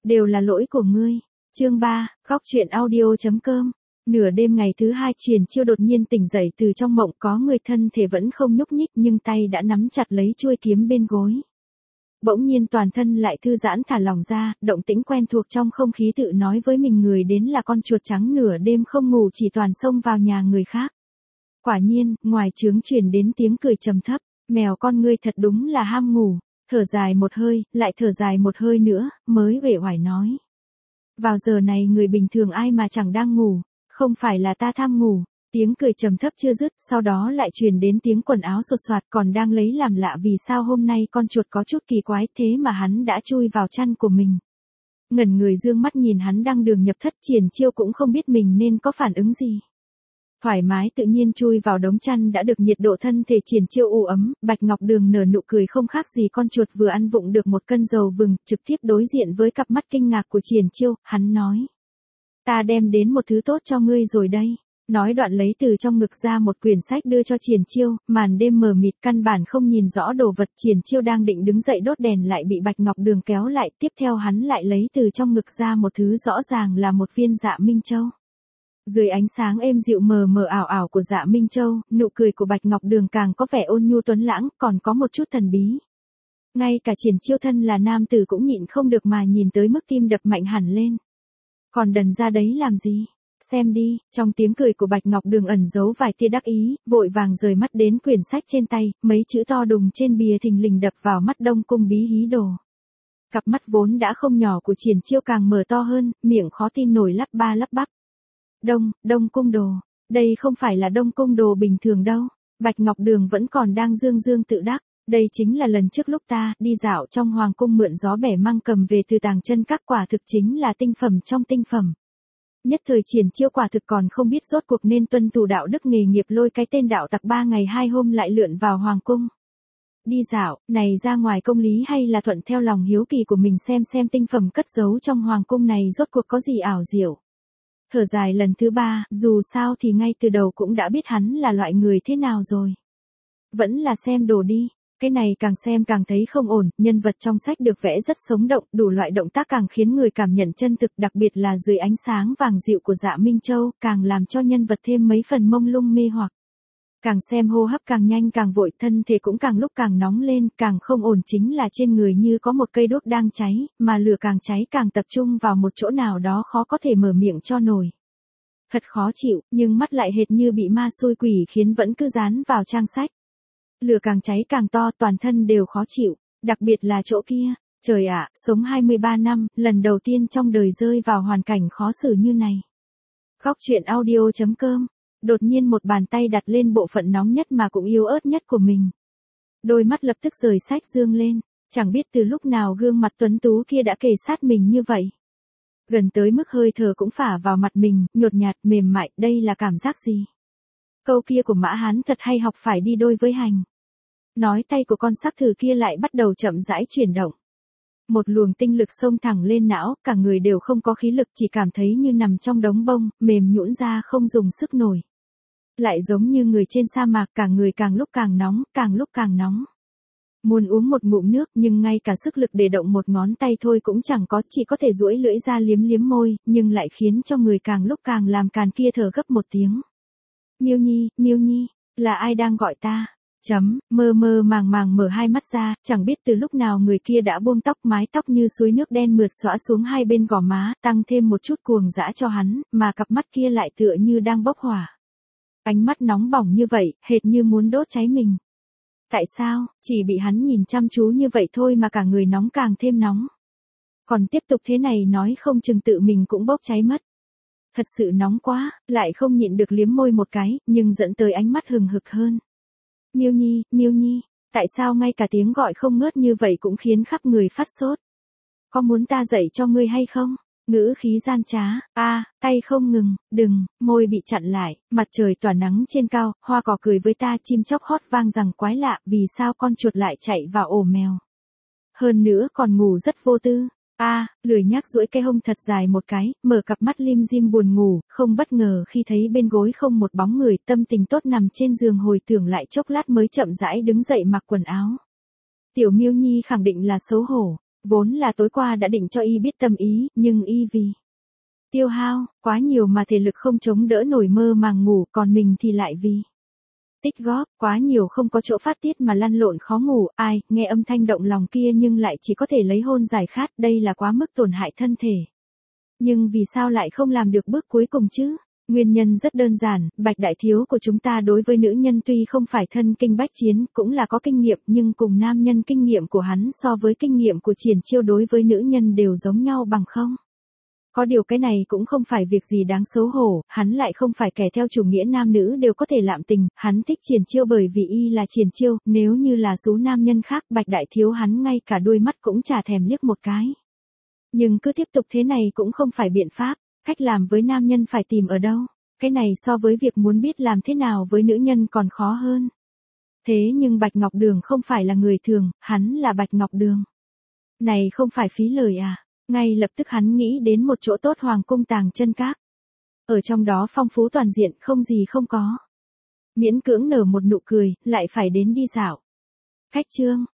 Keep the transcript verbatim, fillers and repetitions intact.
Đều là lỗi của ngươi. Chương ba, góc truyện audio chấm com. Nửa đêm ngày thứ hai Triển Chiêu đột nhiên tỉnh dậy từ trong mộng, có người thân thể vẫn không nhúc nhích nhưng tay đã nắm chặt lấy chuôi kiếm bên gối. Bỗng nhiên toàn thân lại thư giãn thả lỏng ra, động tĩnh quen thuộc trong không khí tự nói với mình người đến là con chuột trắng nửa đêm không ngủ chỉ toàn xông vào nhà người khác. Quả nhiên, ngoài trướng truyền đến tiếng cười trầm thấp, mèo con ngươi thật đúng là ham ngủ, thở dài một hơi, lại thở dài một hơi nữa, mới uể oải nói. Vào giờ này người bình thường ai mà chẳng đang ngủ, không phải là ta tham ngủ. Tiếng cười trầm thấp chưa dứt, sau đó lại truyền đến tiếng quần áo sột soạt, còn đang lấy làm lạ vì sao hôm nay con chuột có chút kỳ quái thế mà hắn đã chui vào chăn của mình. Ngẩn người dương mắt nhìn hắn đang đường nhập thất, Triển Chiêu cũng không biết mình nên có phản ứng gì. Thoải mái tự nhiên chui vào đống chăn đã được nhiệt độ thân thể Triển Chiêu u ấm, Bạch Ngọc Đường nở nụ cười không khác gì con chuột vừa ăn vụng được một cân dầu vừng, trực tiếp đối diện với cặp mắt kinh ngạc của Triển Chiêu, hắn nói. Ta đem đến một thứ tốt cho ngươi rồi đây. Nói đoạn lấy từ trong ngực ra một quyển sách đưa cho Triển Chiêu, màn đêm mờ mịt căn bản không nhìn rõ đồ vật. Triển Chiêu đang định đứng dậy đốt đèn lại bị Bạch Ngọc Đường kéo lại, tiếp theo hắn lại lấy từ trong ngực ra một thứ rõ ràng là một viên Dạ Minh Châu. Dưới ánh sáng êm dịu mờ mờ ảo ảo của Dạ Minh Châu, nụ cười của Bạch Ngọc Đường càng có vẻ ôn nhu tuấn lãng, còn có một chút thần bí. Ngay cả Triển Chiêu thân là nam tử cũng nhịn không được mà nhìn tới mức tim đập mạnh hẳn lên. Còn đần ra đấy làm gì? Xem đi, trong tiếng cười của Bạch Ngọc Đường ẩn giấu vài tia đắc ý, vội vàng rời mắt đến quyển sách trên tay, mấy chữ to đùng trên bìa thình lình đập vào mắt Đông Cung Bí Hí Đồ. Cặp mắt vốn đã không nhỏ của Triển Chiêu càng mở to hơn, miệng khó tin nổi lắp ba lắp bắp. Đông, Đông Cung Đồ, đây không phải là Đông Cung Đồ bình thường đâu. Bạch Ngọc Đường vẫn còn đang dương dương tự đắc. Đây chính là lần trước lúc ta đi dạo trong hoàng cung mượn gió bẻ măng cầm về từ tàng chân các, quả thực chính là tinh phẩm trong tinh phẩm. Nhất thời Triển Chiêu quả thực còn không biết rốt cuộc nên tuân thủ đạo đức nghề nghiệp lôi cái tên đạo tặc ba ngày hai hôm lại lượn vào hoàng cung. Đi dạo, này ra ngoài công lý hay là thuận theo lòng hiếu kỳ của mình xem xem tinh phẩm cất giấu trong hoàng cung này rốt cuộc có gì ảo diệu. Thở dài lần thứ ba, dù sao thì ngay từ đầu cũng đã biết hắn là loại người thế nào rồi. Vẫn là xem đồ đi. Cái này càng xem càng thấy không ổn, nhân vật trong sách được vẽ rất sống động, đủ loại động tác càng khiến người cảm nhận chân thực, đặc biệt là dưới ánh sáng vàng dịu của Dạ Minh Châu, càng làm cho nhân vật thêm mấy phần mông lung mê hoặc. Càng xem hô hấp càng nhanh càng vội, thân thể cũng càng lúc càng nóng lên, càng không ổn chính là trên người như có một cây đuốc đang cháy, mà lửa càng cháy càng tập trung vào một chỗ nào đó khó có thể mở miệng cho nổi. Thật khó chịu, nhưng mắt lại hệt như bị ma xui quỷ khiến vẫn cứ dán vào trang sách. Lửa càng cháy càng to, toàn thân đều khó chịu, đặc biệt là chỗ kia. Trời ạ, sống hai mươi ba năm, lần đầu tiên trong đời rơi vào hoàn cảnh khó xử như này. Góc truyện audio chấm com. Đột nhiên một bàn tay đặt lên bộ phận nóng nhất mà cũng yếu ớt nhất của mình. Đôi mắt lập tức rời sách dương lên, chẳng biết từ lúc nào gương mặt tuấn tú kia đã kề sát mình như vậy. Gần tới mức hơi thở cũng phả vào mặt mình, nhột nhạt mềm mại, đây là cảm giác gì? Câu kia của Mã Hán thật hay học phải đi đôi với hành. Nói tay của con sắc thử kia lại bắt đầu chậm rãi chuyển động. Một luồng tinh lực xông thẳng lên não, cả người đều không có khí lực, chỉ cảm thấy như nằm trong đống bông, mềm nhũn ra không dùng sức nổi. Lại giống như người trên sa mạc, cả người càng lúc càng nóng, càng lúc càng nóng. Muốn uống một ngụm nước nhưng ngay cả sức lực để động một ngón tay thôi cũng chẳng có, chỉ có thể duỗi lưỡi ra liếm liếm môi, nhưng lại khiến cho người càng lúc càng làm càn kia thở gấp một tiếng. Miêu Nhi, Miêu Nhi, là ai đang gọi ta? Chấm, mơ mơ màng màng mở hai mắt ra, chẳng biết từ lúc nào người kia đã buông tóc, mái tóc như suối nước đen mượt xõa xuống hai bên gò má, tăng thêm một chút cuồng dã cho hắn, mà cặp mắt kia lại tựa như đang bốc hỏa. Ánh mắt nóng bỏng như vậy, hệt như muốn đốt cháy mình. Tại sao, chỉ bị hắn nhìn chăm chú như vậy thôi mà cả người nóng càng thêm nóng. Còn tiếp tục thế này nói không chừng tự mình cũng bốc cháy mất. Thật sự nóng quá, lại không nhịn được liếm môi một cái, nhưng dẫn tới ánh mắt hừng hực hơn. Miêu Nhi, Miêu Nhi, tại sao ngay cả tiếng gọi không ngớt như vậy cũng khiến khắp người phát sốt? Có muốn ta dạy cho ngươi hay không? Ngữ khí gian trá, a, à, tay không ngừng, đừng, môi bị chặn lại, mặt trời tỏa nắng trên cao, hoa cỏ cười với ta, chim chóc hót vang rằng quái lạ, vì sao con chuột lại chạy vào ổ mèo? Hơn nữa còn ngủ rất vô tư. A, à, lười nhác duỗi cái hông thật dài một cái, mở cặp mắt lim dim buồn ngủ, không bất ngờ khi thấy bên gối không một bóng người, tâm tình tốt nằm trên giường hồi tưởng lại chốc lát mới chậm rãi đứng dậy mặc quần áo. Tiểu Miêu Nhi khẳng định là xấu hổ, Vốn là tối qua đã định cho y biết tâm ý, nhưng y vì tiêu hao quá nhiều mà thể lực không chống đỡ nổi, mơ màng ngủ, còn mình thì lại vì tích góp quá nhiều không có chỗ phát tiết mà lăn lộn khó ngủ. Ai nghe âm thanh động lòng kia nhưng lại chỉ có thể lấy hôn giải khát, đây là quá mức tổn hại thân thể. Nhưng vì sao lại không làm được bước cuối cùng chứ? Nguyên nhân rất đơn giản, Bạch đại thiếu của chúng ta đối với nữ nhân tuy không phải thân kinh bách chiến, cũng là có kinh nghiệm, nhưng cùng nam nhân kinh nghiệm của hắn so với kinh nghiệm của Triển Chiêu đối với nữ nhân đều giống nhau bằng không. Có điều cái này cũng không phải việc gì đáng xấu hổ, hắn lại không phải kẻ theo chủ nghĩa nam nữ đều có thể lạm tình, hắn thích Triển Chiêu bởi vì y là Triển Chiêu, nếu như là số nam nhân khác Bạch đại thiếu hắn ngay cả đôi mắt cũng chả thèm liếc một cái. Nhưng cứ tiếp tục thế này cũng không phải biện pháp, cách làm với nam nhân phải tìm ở đâu, cái này so với việc muốn biết làm thế nào với nữ nhân còn khó hơn. Thế nhưng Bạch Ngọc Đường không phải là người thường, hắn là Bạch Ngọc Đường. Này không phải phí lời à? Ngay lập tức hắn nghĩ đến một chỗ tốt, Hoàng cung Tàng Chân Các. Ở trong đó phong phú toàn diện, không gì không có. Miễn cưỡng nở một nụ cười, lại phải đến đi dạo. Khách trương,